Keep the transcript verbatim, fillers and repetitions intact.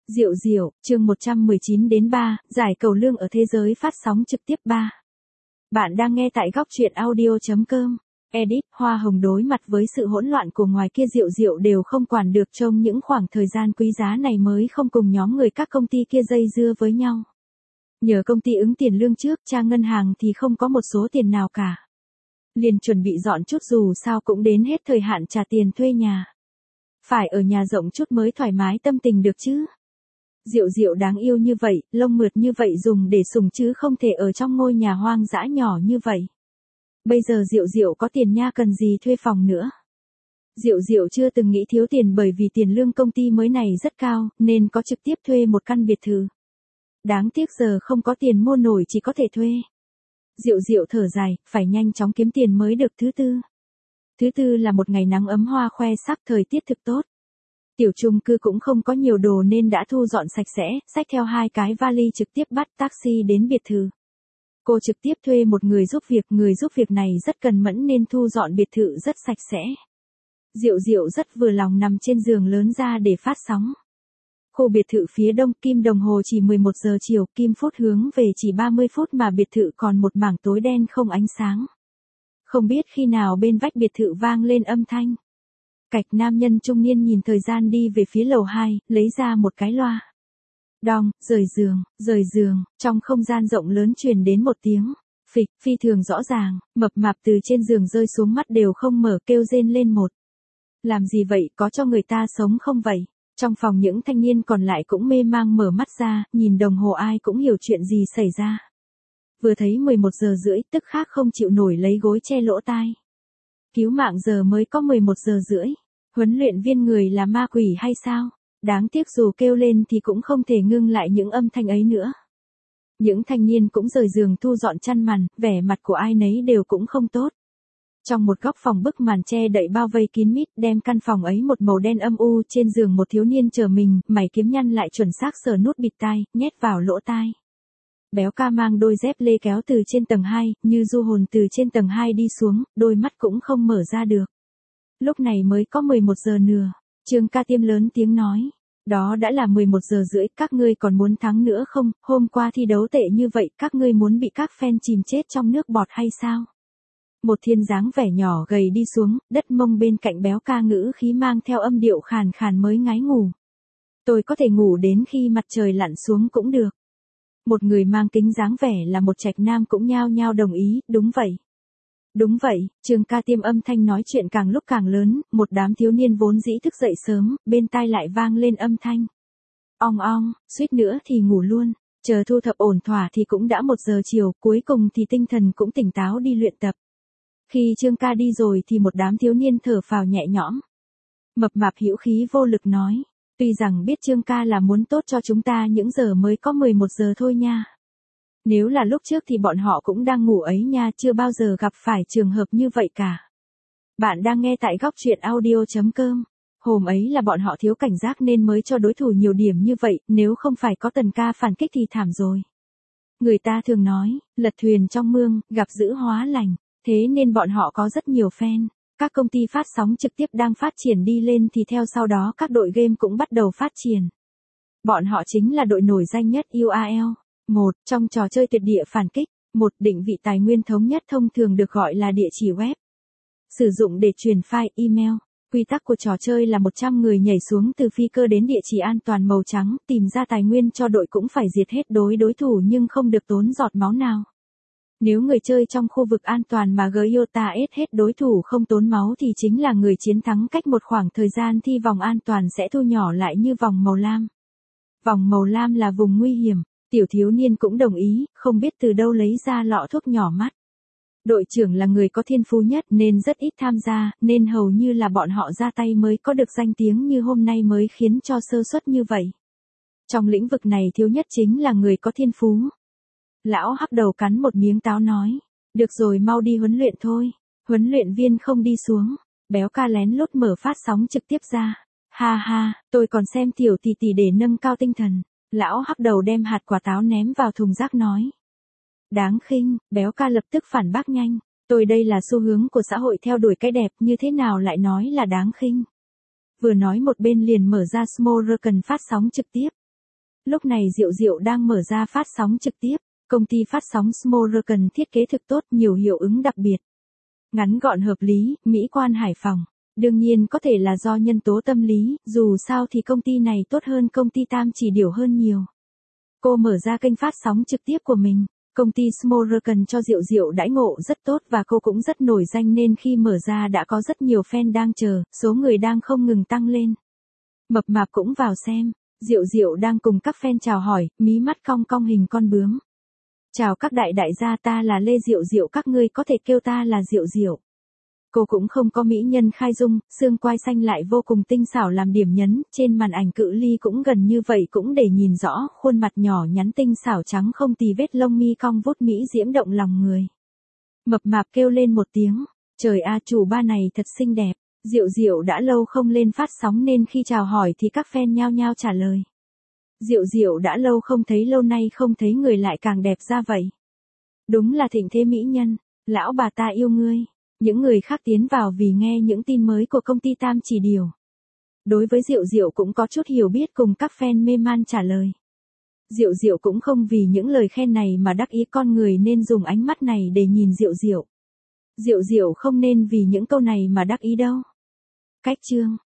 Diệu diệu, chương một trăm mười chín đến ba, giải cầu lương ở thế giới phát sóng trực tiếp ba. Bạn đang nghe tại góc truyện audio chấm com. Edit, Hoa Hồng đối mặt với sự hỗn loạn của ngoài kia Diệu diệu đều không quản được trong những khoảng thời gian quý giá này mới không cùng nhóm người các công ty kia dây dưa với nhau. Nhờ công ty ứng tiền lương trước, trang ngân hàng thì không có một số tiền nào cả. Liền chuẩn bị dọn chút dù sao cũng đến hết thời hạn trả tiền thuê nhà. Phải ở nhà rộng chút mới thoải mái tâm tình được chứ. Diệu diệu đáng yêu như vậy, lông mượt như vậy dùng để sủng chứ không thể ở trong ngôi nhà hoang dã nhỏ như vậy. Bây giờ Diệu diệu có tiền nha, cần gì thuê phòng nữa. Diệu diệu chưa từng nghĩ thiếu tiền bởi vì tiền lương công ty mới này rất cao, nên có trực tiếp thuê một căn biệt thự. Đáng tiếc giờ không có tiền mua nổi, chỉ có thể thuê. Diệu diệu thở dài, phải nhanh chóng kiếm tiền mới được. Thứ tư. Thứ tư là một ngày nắng ấm hoa khoe sắc, thời tiết thực tốt. Tiểu chung cư cũng không có nhiều đồ nên đã thu dọn sạch sẽ, xách theo hai cái vali trực tiếp bắt taxi đến biệt thự. Cô trực tiếp thuê một người giúp việc, người giúp việc này rất cần mẫn nên thu dọn biệt thự rất sạch sẽ. Diệu diệu rất vừa lòng nằm trên giường lớn ra để phát sóng. Khu biệt thự phía đông, kim đồng hồ chỉ mười một giờ chiều, kim phút hướng về chỉ ba mươi phút mà biệt thự còn một mảng tối đen không ánh sáng. Không biết khi nào bên vách biệt thự vang lên âm thanh. Cạch nam nhân trung niên nhìn thời gian đi về phía lầu hai, lấy ra một cái loa. Đong, rời giường, rời giường, trong không gian rộng lớn truyền đến một tiếng. Phịch, phi thường rõ ràng, mập mạp từ trên giường rơi xuống, mắt đều không mở, kêu rên lên một. Làm gì vậy, có cho người ta sống không vậy? Trong phòng những thanh niên còn lại cũng mê mang mở mắt ra, nhìn đồng hồ ai cũng hiểu chuyện gì xảy ra. Vừa thấy mười một giờ rưỡi, tức khắc không chịu nổi lấy gối che lỗ tai. Cứu mạng, giờ mới có mười một giờ rưỡi. Huấn luyện viên người là ma quỷ hay sao? Đáng tiếc dù kêu lên thì cũng không thể ngưng lại những âm thanh ấy nữa. Những thanh niên cũng rời giường thu dọn chăn màn, vẻ mặt của ai nấy đều cũng không tốt. Trong một góc phòng, bức màn che đậy bao vây kín mít đem căn phòng ấy một màu đen âm u. Trên giường một thiếu niên chờ mình, mày kiếm nhăn lại chuẩn xác sờ nút bịt tai, nhét vào lỗ tai. Béo ca mang đôi dép lê kéo từ trên tầng hai, như du hồn từ trên tầng hai đi xuống, đôi mắt cũng không mở ra được. Lúc này mới có mười một giờ nửa, Trương Ca Tiêm lớn tiếng nói. Đó đã là mười một giờ rưỡi, các ngươi còn muốn thắng nữa không? Hôm qua thi đấu tệ như vậy, các ngươi muốn bị các fan chìm chết trong nước bọt hay sao? Một thiên dáng vẻ nhỏ gầy đi xuống, đất mông bên cạnh béo ca, ngữ khí mang theo âm điệu khàn khàn mới ngái ngủ. Tôi có thể ngủ đến khi mặt trời lặn xuống cũng được. Một người mang kính dáng vẻ là một trạch nam cũng nhao nhao đồng ý, đúng vậy. Đúng vậy, Trương Ca Tiêm âm thanh nói chuyện càng lúc càng lớn, một đám thiếu niên vốn dĩ thức dậy sớm, bên tai lại vang lên âm thanh. Ong ong, suýt nữa thì ngủ luôn, chờ thu thập ổn thỏa thì cũng đã một giờ chiều, cuối cùng thì tinh thần cũng tỉnh táo đi luyện tập. Khi Trương Ca đi rồi thì một đám thiếu niên thở phào nhẹ nhõm. Mập mạp hữu khí vô lực nói, tuy rằng biết Trương Ca là muốn tốt cho chúng ta những giờ mới có mười một giờ thôi nha. Nếu là lúc trước thì bọn họ cũng đang ngủ ấy nha, chưa bao giờ gặp phải trường hợp như vậy cả. Bạn đang nghe tại góc truyện audio chấm com. Hôm ấy là bọn họ thiếu cảnh giác nên mới cho đối thủ nhiều điểm như vậy, nếu không phải có Tần Ca phản kích thì thảm rồi. Người ta thường nói, lật thuyền trong mương, gặp dữ hóa lành, thế nên bọn họ có rất nhiều fan. Các công ty phát sóng trực tiếp đang phát triển đi lên thì theo sau đó các đội game cũng bắt đầu phát triển. Bọn họ chính là đội nổi danh nhất u a lờ. Một, trong trò chơi tuyệt địa phản kích, một định vị tài nguyên thống nhất thông thường được gọi là địa chỉ web. Sử dụng để truyền file, email. Quy tắc của trò chơi là một trăm người nhảy xuống từ phi cơ đến địa chỉ an toàn màu trắng, tìm ra tài nguyên cho đội cũng phải diệt hết đối đối thủ nhưng không được tốn giọt máu nào. Nếu người chơi trong khu vực an toàn mà Giota ép hết đối thủ không tốn máu thì chính là người chiến thắng. Cách một khoảng thời gian thì vòng an toàn sẽ thu nhỏ lại như vòng màu lam. Vòng màu lam là vùng nguy hiểm. Tiểu thiếu niên cũng đồng ý, không biết từ đâu lấy ra lọ thuốc nhỏ mắt. Đội trưởng là người có thiên phú nhất nên rất ít tham gia, nên hầu như là bọn họ ra tay mới có được danh tiếng như hôm nay mới khiến cho sơ suất như vậy. Trong lĩnh vực này thiếu nhất chính là người có thiên phú. Lão hắc đầu cắn một miếng táo nói, được rồi, mau đi huấn luyện thôi. Huấn luyện viên không đi xuống, béo ca lén lút mở phát sóng trực tiếp ra. Ha ha, tôi còn xem tiểu tỷ tỷ để nâng cao tinh thần. Lão hắc đầu đem hạt quả táo ném vào thùng rác nói. Đáng khinh, béo ca lập tức phản bác nhanh. Tôi đây là xu hướng của xã hội theo đuổi cái đẹp, như thế nào lại nói là đáng khinh. Vừa nói một bên liền mở ra Small Rocken phát sóng trực tiếp. Lúc này Diệu Diệu đang mở ra phát sóng trực tiếp, công ty phát sóng Smorgan thiết kế thực tốt, nhiều hiệu ứng đặc biệt. Ngắn gọn hợp lý, mỹ quan Hải Phòng. Đương nhiên có thể là do nhân tố tâm lý, dù sao thì công ty này tốt hơn công ty Tam Chỉ Điểu hơn nhiều. Cô mở ra kênh phát sóng trực tiếp của mình. Công ty Smorgan cho Diệu Diệu đãi ngộ rất tốt và cô cũng rất nổi danh nên khi mở ra đã có rất nhiều fan đang chờ, số người đang không ngừng tăng lên. Mập mạp cũng vào xem. Diệu Diệu đang cùng các fan chào hỏi, mí mắt cong cong hình con bướm. Chào các đại đại gia, ta là Lê Diệu Diệu, các ngươi có thể kêu ta là Diệu Diệu. Cô cũng không có mỹ nhân khai dung, xương quai xanh lại vô cùng tinh xảo làm điểm nhấn, trên màn ảnh cự ly cũng gần như vậy cũng để nhìn rõ, khuôn mặt nhỏ nhắn tinh xảo trắng không tì vết, lông mi cong vút mỹ diễm động lòng người. Mập mạp kêu lên một tiếng, trời a, chủ ba này thật xinh đẹp. Diệu Diệu đã lâu không lên phát sóng nên khi chào hỏi thì các fan nhao nhao trả lời. Diệu Diệu đã lâu không thấy, lâu nay không thấy người lại càng đẹp ra vậy. Đúng là thịnh thế mỹ nhân, lão bà ta yêu ngươi. Những người khác tiến vào vì nghe những tin mới của công ty Tam Chỉ Điểu. Đối với Diệu Diệu cũng có chút hiểu biết cùng các fan mê man trả lời. Diệu Diệu cũng không vì những lời khen này mà đắc ý, con người nên dùng ánh mắt này để nhìn Diệu Diệu. Diệu Diệu không nên vì những câu này mà đắc ý đâu. Cách chương